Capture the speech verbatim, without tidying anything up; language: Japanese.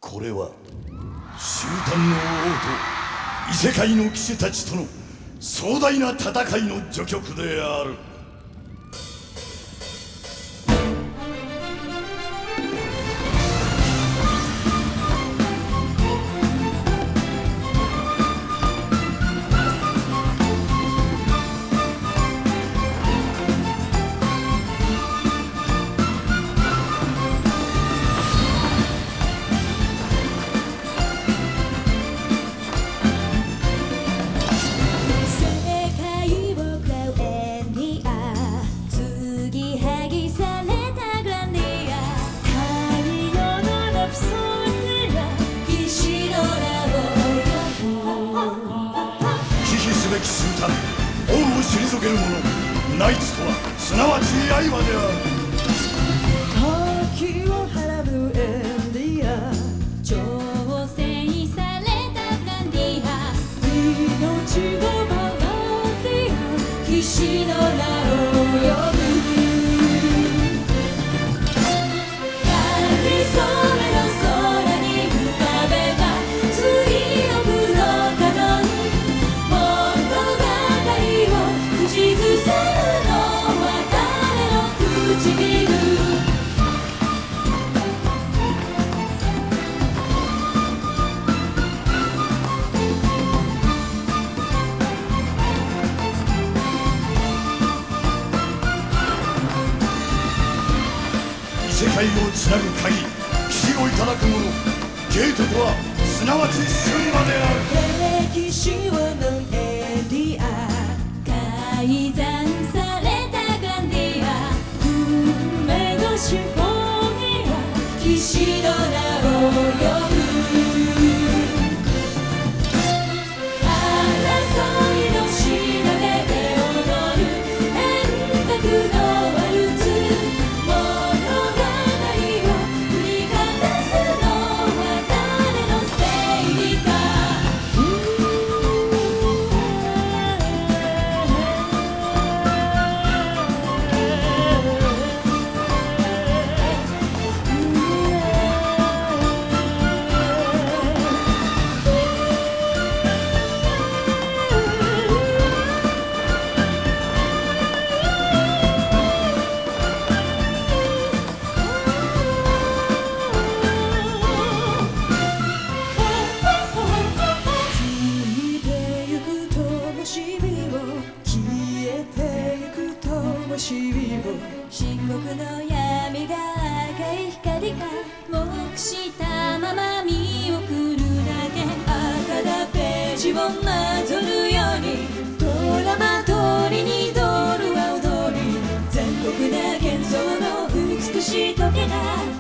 これは終端の王と異世界の騎士たちとの壮大な戦いの序曲である。べき終端、王を退ける者、ナイツとはすなわち刃である。 時を払うエンディア、 挑戦されたグランディア、 命を奪うディア、 騎士の名を呼ぶ。かりそめの空に浮かべた追憶のカノン、口ずさるのは誰の唇。 異世界をつなぐ鍵、騎士をいただく者、ゲートとはすなわち神魔である。 歴史をのエンディア、 改ざんされたグランディア、 運命のシンフォニア、 騎士の名を呼ぶ。争いの調べで踊る円卓のワルツ、物語を振りかざすのは誰の正義か。 深刻の闇が赤い光が目したまま見送るだけ。赤だページをなぞるようにドラマ通りにドルは踊り、残酷な幻想の美しい時計が